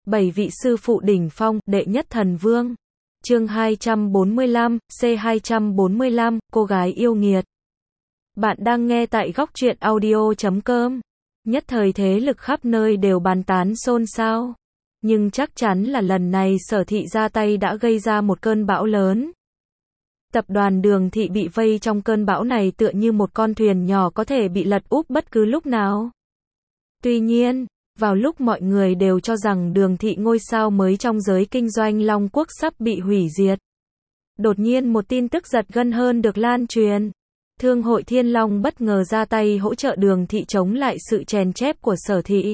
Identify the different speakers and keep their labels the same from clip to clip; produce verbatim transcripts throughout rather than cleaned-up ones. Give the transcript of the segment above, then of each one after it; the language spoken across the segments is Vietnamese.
Speaker 1: Bảy vị sư phụ đỉnh phong, đệ nhất thần vương. Chương hai trăm bốn mươi lăm, C hai trăm bốn mươi lăm, cô gái yêu nghiệt. Bạn đang nghe tại góc truyện audio chấm com. Nhất thời thế lực khắp nơi đều bàn tán xôn xao. Nhưng chắc chắn là lần này Sở Thị ra tay đã gây ra một cơn bão lớn. Tập đoàn Đường Thị bị vây trong cơn bão này tựa như một con thuyền nhỏ có thể bị lật úp bất cứ lúc nào. Tuy nhiên, vào lúc mọi người đều cho rằng Đường Thị ngôi sao mới trong giới kinh doanh Long Quốc sắp bị hủy diệt, đột nhiên một tin tức giật gân hơn được lan truyền. Thương hội Thiên Long bất ngờ ra tay hỗ trợ Đường Thị chống lại sự chèn chép của Sở Thị.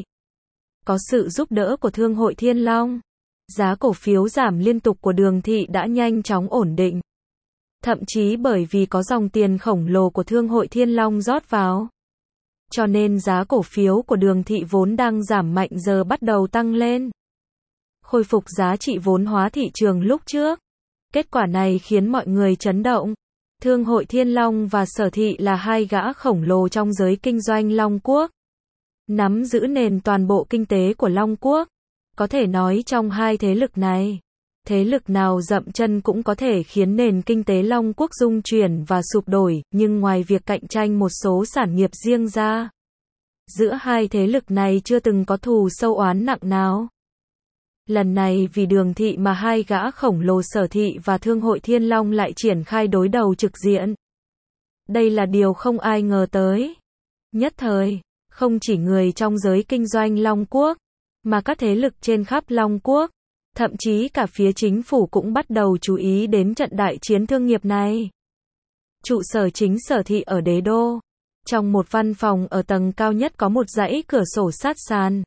Speaker 1: Có sự giúp đỡ của Thương hội Thiên Long, giá cổ phiếu giảm liên tục của Đường Thị đã nhanh chóng ổn định. Thậm chí bởi vì có dòng tiền khổng lồ của Thương hội Thiên Long rót vào, cho nên giá cổ phiếu của Đường Thị vốn đang giảm mạnh giờ bắt đầu tăng lên, khôi phục giá trị vốn hóa thị trường lúc trước. Kết quả này khiến mọi người chấn động. Thương hội Thiên Long và Sở Thị là hai gã khổng lồ trong giới kinh doanh Long Quốc, nắm giữ nền toàn bộ kinh tế của Long Quốc. Có thể nói trong hai thế lực này, thế lực nào dậm chân cũng có thể khiến nền kinh tế Long Quốc rung chuyển và sụp đổi, nhưng ngoài việc cạnh tranh một số sản nghiệp riêng ra, giữa hai thế lực này chưa từng có thù sâu oán nặng nào. Lần này vì Đường Thị mà hai gã khổng lồ Sở Thị và Thương hội Thiên Long lại triển khai đối đầu trực diện. Đây là điều không ai ngờ tới. Nhất thời, không chỉ người trong giới kinh doanh Long Quốc, mà các thế lực trên khắp Long Quốc, thậm chí cả phía chính phủ cũng bắt đầu chú ý đến trận đại chiến thương nghiệp này. Trụ sở chính Sở Thị ở Đế Đô. Trong một văn phòng ở tầng cao nhất có một dãy cửa sổ sát sàn.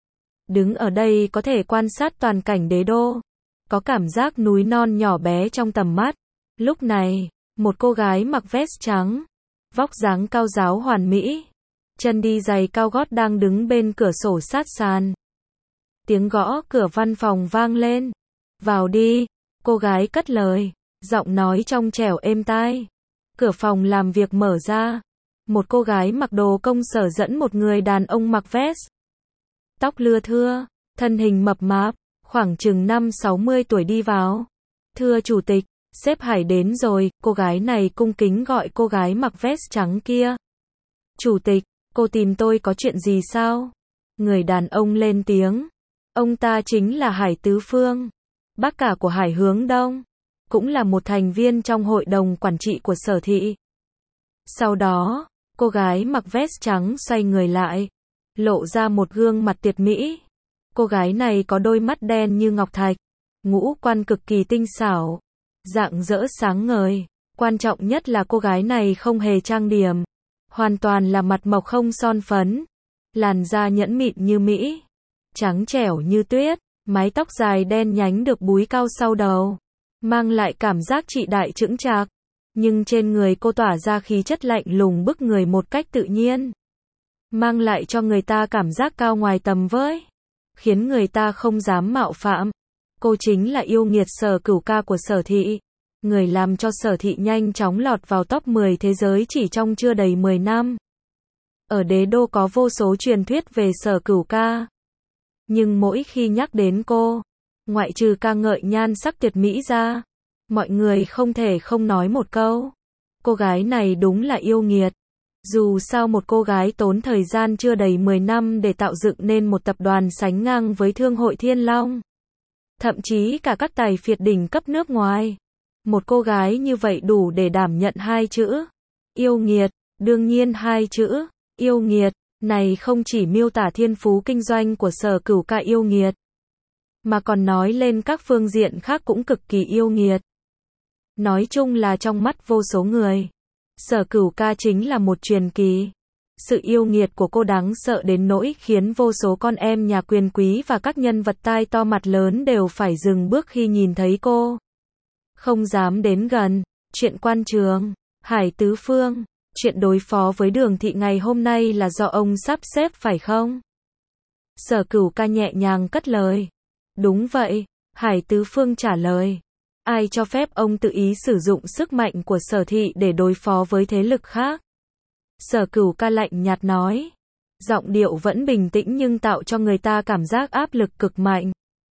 Speaker 1: Đứng ở đây có thể quan sát toàn cảnh Đế Đô. Có cảm giác núi non nhỏ bé trong tầm mắt. Lúc này, một cô gái mặc vest trắng, vóc dáng cao ráo hoàn mỹ, chân đi giày cao gót đang đứng bên cửa sổ sát sàn. Tiếng gõ cửa văn phòng vang lên. "Vào đi", cô gái cất lời, giọng nói trong trẻo êm tai. Cửa phòng làm việc mở ra. Một cô gái mặc đồ công sở dẫn một người đàn ông mặc vest, tóc lưa thưa, thân hình mập mạp, khoảng chừng năm sáu mươi tuổi đi vào. "Thưa chủ tịch, sếp Hải đến rồi", cô gái này cung kính gọi cô gái mặc vest trắng kia. "Chủ tịch, cô tìm tôi có chuyện gì sao?" Người đàn ông lên tiếng. Ông ta chính là Hải Tứ Phương, bác cả của Hải Hướng Đông, cũng là một thành viên trong hội đồng quản trị của Sở Thị. Sau đó, cô gái mặc vest trắng xoay người lại, lộ ra một gương mặt tuyệt mỹ. Cô gái này có đôi mắt đen như ngọc thạch, ngũ quan cực kỳ tinh xảo, rạng rỡ sáng ngời. Quan trọng nhất là cô gái này không hề trang điểm, hoàn toàn là mặt mộc không son phấn, làn da nhẵn mịn như mỹ, trắng trẻo như tuyết, mái tóc dài đen nhánh được búi cao sau đầu, mang lại cảm giác trị đại chững chạc. Nhưng trên người cô tỏa ra khí chất lạnh lùng bức người một cách tự nhiên, mang lại cho người ta cảm giác cao ngoài tầm với, khiến người ta không dám mạo phạm. Cô chính là yêu nghiệt Sở Cửu Ca của Sở Thị, người làm cho Sở Thị nhanh chóng lọt vào top mười thế giới chỉ trong chưa đầy mười năm. Ở Đế Đô có vô số truyền thuyết về Sở Cửu Ca, nhưng mỗi khi nhắc đến cô, ngoại trừ ca ngợi nhan sắc tuyệt mỹ ra, mọi người không thể không nói một câu: cô gái này đúng là yêu nghiệt. Dù sao một cô gái tốn thời gian chưa đầy mười năm để tạo dựng nên một tập đoàn sánh ngang với Thương hội Thiên Long, thậm chí cả các tài phiệt đỉnh cấp nước ngoài. Một cô gái như vậy đủ để đảm nhận hai chữ yêu nghiệt. Đương nhiên hai chữ yêu nghiệt này không chỉ miêu tả thiên phú kinh doanh của Sở Cửu Ca yêu nghiệt, mà còn nói lên các phương diện khác cũng cực kỳ yêu nghiệt. Nói chung là trong mắt vô số người, Sở Cửu Ca chính là một truyền kỳ. Sự yêu nghiệt của cô đáng sợ đến nỗi khiến vô số con em nhà quyền quý và các nhân vật tai to mặt lớn đều phải dừng bước khi nhìn thấy cô, không dám đến gần. Chuyện quan trường, Hải Tứ Phương, chuyện đối phó với Đường Thị ngày hôm nay là do ông sắp xếp phải không? Sở Cửu Ca nhẹ nhàng cất lời. Đúng vậy, Hải Tứ Phương trả lời. Ai cho phép ông tự ý sử dụng sức mạnh của Sở Thị để đối phó với thế lực khác? Sở Cửu Ca lạnh nhạt nói. Giọng điệu vẫn bình tĩnh nhưng tạo cho người ta cảm giác áp lực cực mạnh.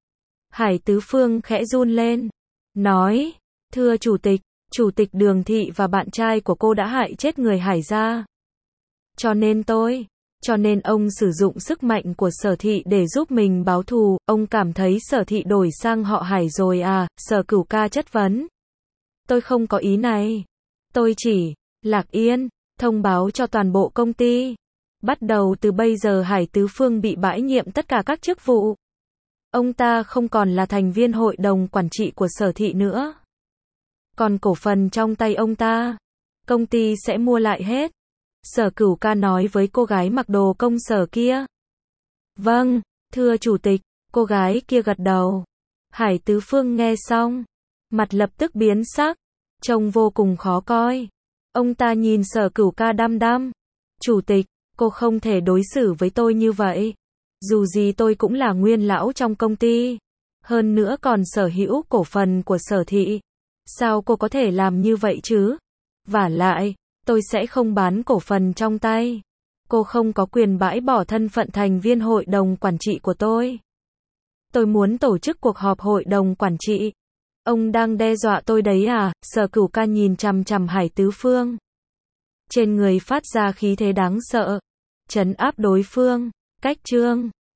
Speaker 1: Hải Tứ Phương khẽ run lên. Nói, thưa chủ tịch, chủ tịch Đường Thị và bạn trai của cô đã hại chết người Hải gia. Cho nên tôi, cho nên ông sử dụng sức mạnh của Sở Thị để giúp mình báo thù, ông cảm thấy Sở Thị đổi sang họ Hải rồi à, Sở Cửu ca chất vấn. Tôi không có ý này. Tôi chỉ, Lạc Yên, thông báo cho toàn bộ công ty. Bắt đầu từ bây giờ Hải Tứ Phương bị bãi nhiệm tất cả các chức vụ. Ông ta không còn là thành viên hội đồng quản trị của Sở Thị nữa. Còn cổ phần trong tay ông ta, công ty sẽ mua lại hết. Sở Cửu ca nói với cô gái mặc đồ công sở kia. Vâng, thưa chủ tịch, cô gái kia gật đầu. Hải Tứ Phương nghe xong, mặt lập tức biến sắc, trông vô cùng khó coi. Ông ta nhìn Sở Cửu ca đăm đăm. Chủ tịch, cô không thể đối xử với tôi như vậy. Dù gì tôi cũng là nguyên lão trong công ty. Hơn nữa còn sở hữu cổ phần của Sở Thị. Sao cô có thể làm như vậy chứ? Vả lại, tôi sẽ không bán cổ phần trong tay. Cô không có quyền bãi bỏ thân phận thành viên hội đồng quản trị của tôi. Tôi muốn tổ chức cuộc họp hội đồng quản trị. Ông đang đe dọa tôi đấy à? Sở Cửu ca nhìn chằm chằm Hải Tứ Phương. Trên người phát ra khí thế đáng sợ. Trấn áp đối phương. Cách chương